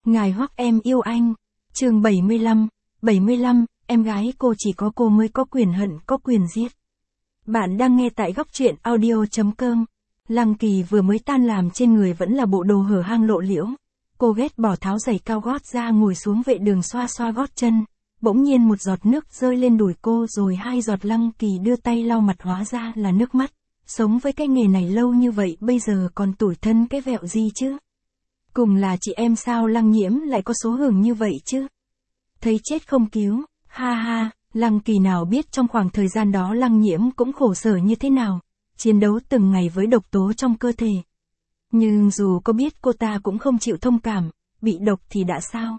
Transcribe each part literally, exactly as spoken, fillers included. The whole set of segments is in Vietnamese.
Ngài Hoắc em yêu anh. Chương bảy mươi lăm, bảy mươi lăm, em gái cô chỉ có cô mới có quyền hận, có quyền giết. Bạn đang nghe tại góc truyện audio chấm com. Lăng Kỳ vừa mới tan làm trên người vẫn là bộ đồ hở hang lộ liễu. Cô ghét bỏ tháo giày cao gót ra ngồi xuống vệ đường xoa xoa gót chân. Bỗng nhiên một giọt nước rơi lên đùi cô rồi hai giọt. Lăng Kỳ đưa tay lau mặt, hóa ra là nước mắt. Sống với cái nghề này lâu như vậy bây giờ còn tủi thân cái vẹo gì chứ? Cùng là chị em sao Lăng Nhiễm lại có số hưởng như vậy chứ? Thấy chết không cứu, ha ha, Lăng Kỳ nào biết trong khoảng thời gian đó Lăng Nhiễm cũng khổ sở như thế nào, chiến đấu từng ngày với độc tố trong cơ thể. Nhưng dù có biết cô ta cũng không chịu thông cảm, bị độc thì đã sao?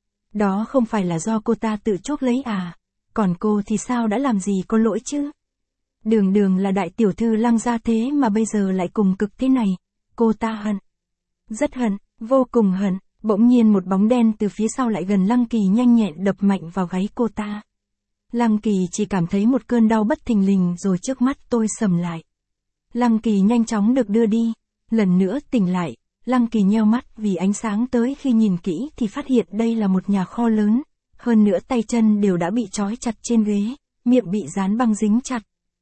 Đó không phải là do cô ta tự chuốc lấy à? Còn cô thì sao đã làm gì có lỗi chứ? Đường đường là đại tiểu thư Lăng gia thế mà bây giờ lại cùng cực thế này, cô ta hận. Rất hận, vô cùng hận. Bỗng nhiên một bóng đen từ phía sau lại gần Lăng Kỳ, nhanh nhẹn đập mạnh vào gáy cô ta. Lăng Kỳ chỉ cảm thấy một cơn đau bất thình lình rồi trước mắt tôi sầm lại. Lăng Kỳ nhanh chóng được đưa đi. Lần nữa tỉnh lại, Lăng Kỳ nheo mắt vì ánh sáng tới, khi nhìn kỹ thì phát hiện đây là một nhà kho lớn. Hơn nữa tay chân đều đã bị trói chặt trên ghế, miệng bị dán băng dính chặt.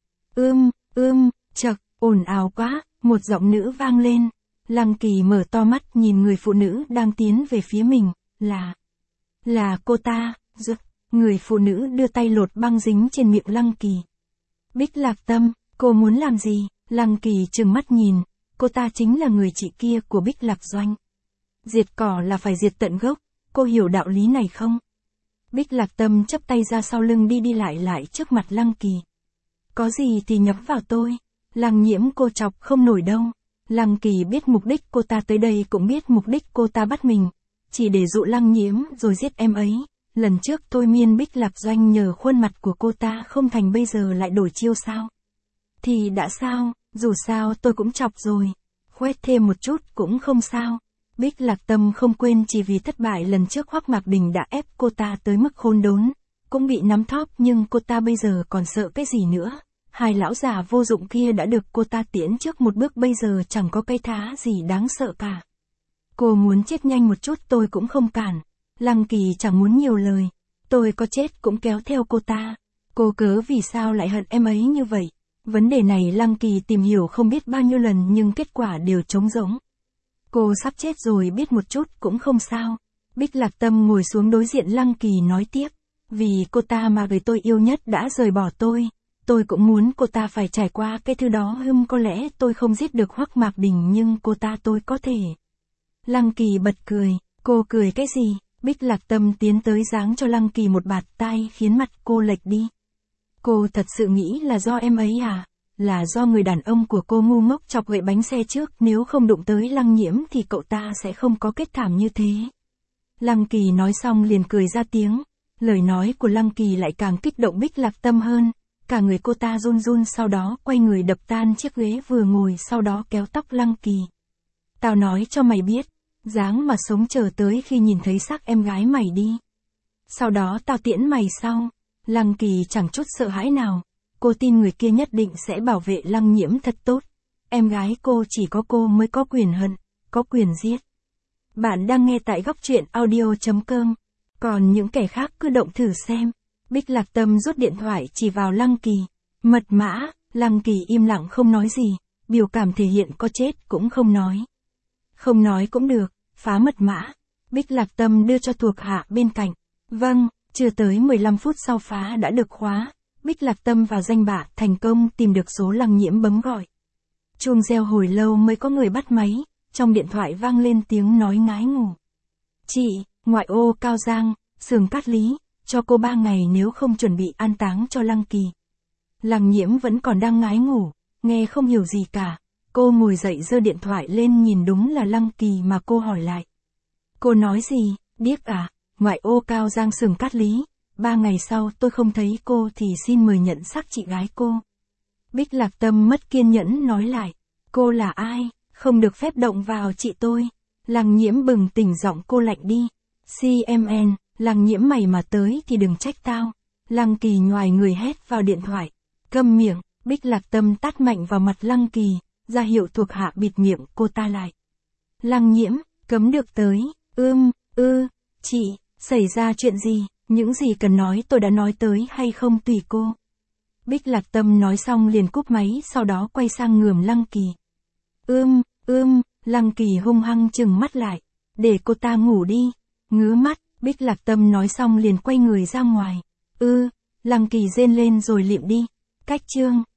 Ưm, ưm, chậc, ồn ào quá, một giọng nữ vang lên. Lăng Kỳ mở to mắt nhìn người phụ nữ đang tiến về phía mình, là... Là cô ta, rực. Người phụ nữ đưa tay lột băng dính trên miệng Lăng Kỳ. Bích Lạc Tâm, cô muốn làm gì? Lăng Kỳ trừng mắt nhìn, cô ta chính là người chị kia của Bích Lạc Doanh. Diệt cỏ là phải diệt tận gốc, cô hiểu đạo lý này không? Bích Lạc Tâm chắp tay ra sau lưng đi đi lại lại trước mặt Lăng Kỳ. Có gì thì nhắm vào tôi, Lăng Nhiễm cô chọc không nổi đâu. Lăng Kỳ biết mục đích cô ta tới đây, cũng biết mục đích cô ta bắt mình, chỉ để dụ Lăng Nhiễm rồi giết em ấy. Lần trước thôi miên Bích Lạc Doanh nhờ khuôn mặt của cô ta không thành, bây giờ lại đổi chiêu sao? Thì đã sao, dù sao tôi cũng chọc rồi, khoét thêm một chút cũng không sao. Bích Lạc Tâm không quên, chỉ vì thất bại lần trước Hoắc Mạc Đình đã ép cô ta tới mức khốn đốn, cũng bị nắm thóp, nhưng cô ta bây giờ còn sợ cái gì nữa? Hai lão già vô dụng kia đã được cô ta tiễn trước một bước, bây giờ chẳng có cái thá gì đáng sợ cả. Cô muốn chết nhanh một chút tôi cũng không cản. Lăng Kỳ chẳng muốn nhiều lời. Tôi có chết cũng kéo theo cô ta. Cô cớ vì sao lại hận em ấy như vậy? Vấn đề này Lăng Kỳ tìm hiểu không biết bao nhiêu lần nhưng kết quả đều trống rỗng. Cô sắp chết rồi, biết một chút cũng không sao. Bích Lạc Tâm ngồi xuống đối diện Lăng Kỳ nói tiếp. Vì cô ta mà người tôi yêu nhất đã rời bỏ tôi. Tôi cũng muốn cô ta phải trải qua cái thứ đó. Hừm, có lẽ tôi không giết được Hoắc Mạc Đình nhưng cô ta tôi có thể. Lăng Kỳ bật cười. Cô cười cái gì? Bích Lạc Tâm tiến tới giáng cho Lăng Kỳ một bạt tai khiến mặt cô lệch đi. Cô thật sự nghĩ là do em ấy à? Là do người đàn ông của cô ngu ngốc chọc gậy bánh xe trước, nếu không đụng tới Lăng Nhiễm thì cậu ta sẽ không có kết thảm như thế. Lăng Kỳ nói xong liền cười ra tiếng. Lời nói của Lăng Kỳ lại càng kích động Bích Lạc Tâm hơn. Cả người cô ta run run, sau đó quay người đập tan chiếc ghế vừa ngồi, sau đó kéo tóc Lăng Kỳ. Tao nói cho mày biết, dáng mà sống chờ tới khi nhìn thấy xác em gái mày đi. Sau đó tao tiễn mày sau. Lăng Kỳ chẳng chút sợ hãi nào. Cô tin người kia nhất định sẽ bảo vệ Lăng Nhiễm thật tốt. Em gái cô chỉ có cô mới có quyền hận, có quyền giết. Bạn đang nghe tại góc truyện audio chấm com. Còn những kẻ khác cứ động thử xem. Bích Lạc Tâm rút điện thoại chỉ vào Lăng Kỳ. Mật mã. Lăng Kỳ im lặng không nói gì. Biểu cảm thể hiện có chết cũng không nói. Không nói cũng được, phá mật mã. Bích Lạc Tâm đưa cho thuộc hạ bên cạnh. Vâng, chưa tới mười lăm phút sau phá đã được khóa. Bích Lạc Tâm vào danh bạ thành công tìm được số Lăng Nhiễm, bấm gọi. Chuông reo hồi lâu mới có người bắt máy, trong điện thoại vang lên tiếng nói ngái ngủ. Chị, ngoại ô Cao Giang, xưởng Cát Lý, cho cô ba ngày nếu không chuẩn bị an táng cho Lăng Kỳ. Lăng Nhiễm vẫn còn đang ngái ngủ, nghe không hiểu gì cả. Cô ngồi dậy giơ điện thoại lên nhìn đúng là Lăng Kỳ mà cô hỏi lại. Cô nói gì, điếc à? Ngoại ô Cao Giang xưởng Cát Lý. Ba ngày sau tôi không thấy cô thì xin mời nhận xác chị gái cô. Bích Lạc Tâm mất kiên nhẫn nói lại. Cô là ai? Không được phép động vào chị tôi. Lăng Nhiễm bừng tỉnh, giọng cô lạnh đi. xê em en, Lăng Nhiễm mày mà tới thì đừng trách tao. Lăng Kỳ nhoài người hét vào điện thoại. Câm miệng. Bích Lạc Tâm tát mạnh vào mặt Lăng Kỳ, ra hiệu thuộc hạ bịt miệng cô ta lại. Lăng Nhiễm, cấm được tới. Ưm, Ư, chị, xảy ra chuyện gì, những gì cần nói tôi đã nói tới hay không tùy cô. Bích Lạc Tâm nói xong liền cúp máy sau đó quay sang ngườm Lăng Kỳ. Ưm, ưm, Lăng Kỳ hung hăng chừng mắt lại. Để cô ta ngủ đi. Ngứa mắt, Bích Lạc Tâm nói xong liền quay người ra ngoài. Ư, Lăng Kỳ rên lên rồi liệm đi. Cách chương.